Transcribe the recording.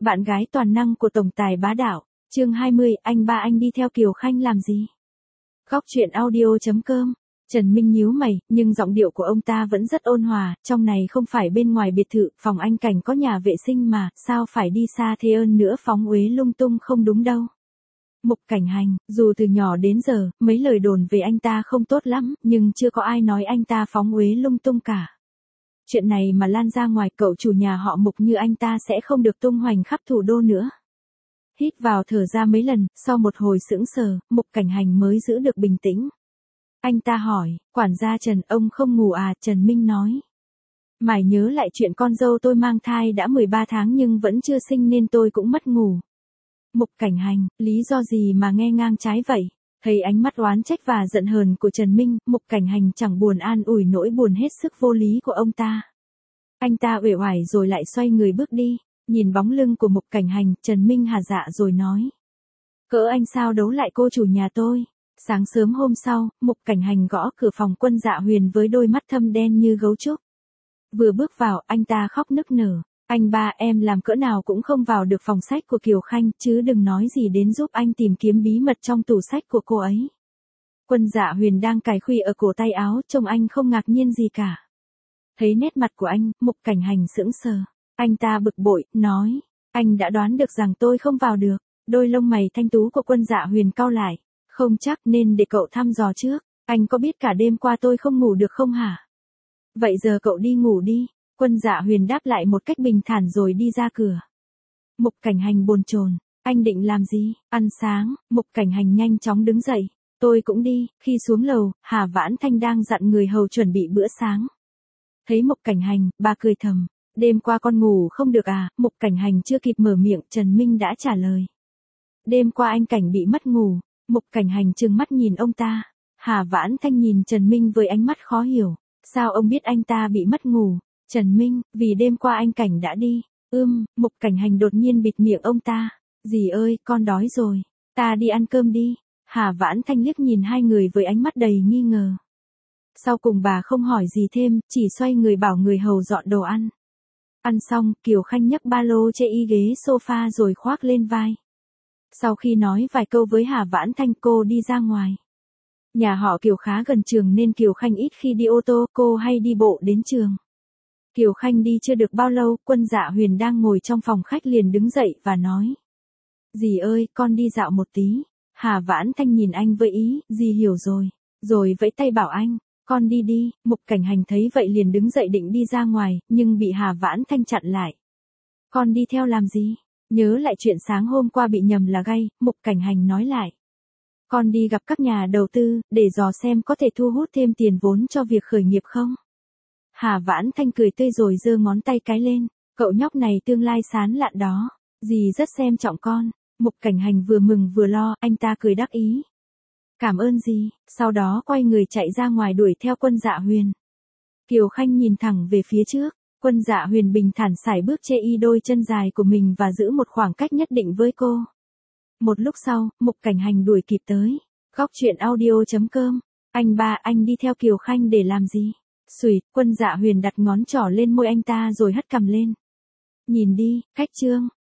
bạn gái toàn năng của tổng tài bá đạo. Chương 20, anh đi theo Kiều Khanh làm gì? Góc truyện audio.com. Trần Minh nhíu mày, nhưng giọng điệu của ông ta vẫn rất ôn hòa, trong này không phải bên ngoài biệt thự, phòng anh Cảnh có nhà vệ sinh mà, sao phải đi xa thế ơn nữa phóng uế lung tung không đúng đâu. Mục Cảnh Hành, dù từ nhỏ đến giờ, mấy lời đồn về anh ta không tốt lắm, nhưng chưa có ai nói anh ta phóng uế lung tung cả. Chuyện này mà lan ra ngoài cậu chủ nhà họ Mục như anh ta sẽ không được tung hoành khắp thủ đô nữa. Hít vào thở ra mấy lần, sau một hồi sững sờ, Mục Cảnh Hành mới giữ được bình tĩnh. Anh ta hỏi, quản gia Trần, ông không ngủ à? Trần Minh nói. Mải nhớ lại chuyện con dâu tôi mang thai đã 13 tháng nhưng vẫn chưa sinh nên tôi cũng mất ngủ. Mục Cảnh Hành, lý do gì mà nghe ngang trái vậy? Thấy ánh mắt oán trách và giận hờn của Trần Minh, Mục Cảnh Hành chẳng buồn an ủi nỗi buồn hết sức vô lý của ông ta. Anh ta uể oải rồi lại xoay người bước đi, nhìn bóng lưng của Mục Cảnh Hành, Trần Minh hả dạ rồi nói. Cỡ anh sao đấu lại cô chủ nhà tôi? Sáng sớm hôm sau, Mục Cảnh Hành gõ cửa phòng Quân Dạ Huyền với đôi mắt thâm đen như gấu trúc. Vừa bước vào, anh ta khóc nức nở. Anh ba, em làm cỡ nào cũng không vào được phòng sách của Kiều Khanh, chứ đừng nói gì đến giúp anh tìm kiếm bí mật trong tủ sách của cô ấy. Quân Dạ Huyền đang cài khuy ở cổ tay áo, trông anh không ngạc nhiên gì cả. Thấy nét mặt của anh, Mục Cảnh Hành sững sờ. Anh ta bực bội, nói, anh đã đoán được rằng tôi không vào được. Đôi lông mày thanh tú của Quân Dạ Huyền cau lại. Không chắc nên để cậu thăm dò trước, anh có biết cả đêm qua tôi không ngủ được không hả? Vậy giờ cậu đi ngủ đi. Quân Dạ Huyền đáp lại một cách bình thản rồi đi ra cửa. Mục Cảnh Hành bồn chồn, anh định làm gì? Ăn sáng. Mục Cảnh Hành nhanh chóng đứng dậy. Tôi cũng đi. Khi xuống lầu, Hà Vãn Thanh đang dặn người hầu chuẩn bị bữa sáng. Thấy Mục Cảnh Hành, bà cười thầm. Đêm qua con ngủ không được à? Mục Cảnh Hành chưa kịp mở miệng, Trần Minh đã trả lời. Đêm qua anh Cảnh bị mất ngủ. Mục Cảnh Hành trừng mắt nhìn ông ta. Hà Vãn Thanh nhìn Trần Minh với ánh mắt khó hiểu. Sao ông biết anh ta bị mất ngủ? Trần Minh, vì đêm qua anh Cảnh đã đi. Mục Cảnh Hành đột nhiên bịt miệng ông ta. Dì ơi, con đói rồi. Ta đi ăn cơm đi. Hà Vãn Thanh liếc nhìn hai người với ánh mắt đầy nghi ngờ. Sau cùng bà không hỏi gì thêm, chỉ xoay người bảo người hầu dọn đồ ăn. Ăn xong, Kiều Khanh nhấc ba lô chê y ghế sofa rồi khoác lên vai. Sau khi nói vài câu với Hà Vãn Thanh, cô đi ra ngoài. Nhà họ Kiều khá gần trường nên Kiều Khanh ít khi đi ô tô, cô hay đi bộ đến trường. Kiều Khanh đi chưa được bao lâu, Quân Dạ Huyền đang ngồi trong phòng khách liền đứng dậy và nói. Dì ơi, con đi dạo một tí. Hà Vãn Thanh nhìn anh với ý, dì hiểu rồi. Rồi vẫy tay bảo anh, con đi đi. Mục Cảnh Hành thấy vậy liền đứng dậy định đi ra ngoài, nhưng bị Hà Vãn Thanh chặn lại. Con đi theo làm gì? Nhớ lại chuyện sáng hôm qua bị nhầm là gay, Mục Cảnh Hành nói lại. Con đi gặp các nhà đầu tư, để dò xem có thể thu hút thêm tiền vốn cho việc khởi nghiệp không? Hà Vãn Thanh cười tươi rồi giơ ngón tay cái lên. Cậu nhóc này tương lai sáng lạn đó. Dì rất xem trọng con. Mục Cảnh Hành vừa mừng vừa lo, anh ta cười đắc ý. Cảm ơn dì, sau đó quay người chạy ra ngoài đuổi theo Quân Dạ Huyền. Kiều Khanh nhìn thẳng về phía trước. Quân Dạ Huyền bình thản sải bước chê y đôi chân dài của mình và giữ một khoảng cách nhất định với cô. Một lúc sau, Mục Cảnh Hành đuổi kịp tới. Góc truyện audio.com. Anh ba, anh đi theo Kiều Khanh để làm gì? Xùyt, Quân Dạ Huyền đặt ngón trỏ lên môi anh ta rồi hất cằm lên. Nhìn đi, khách trương.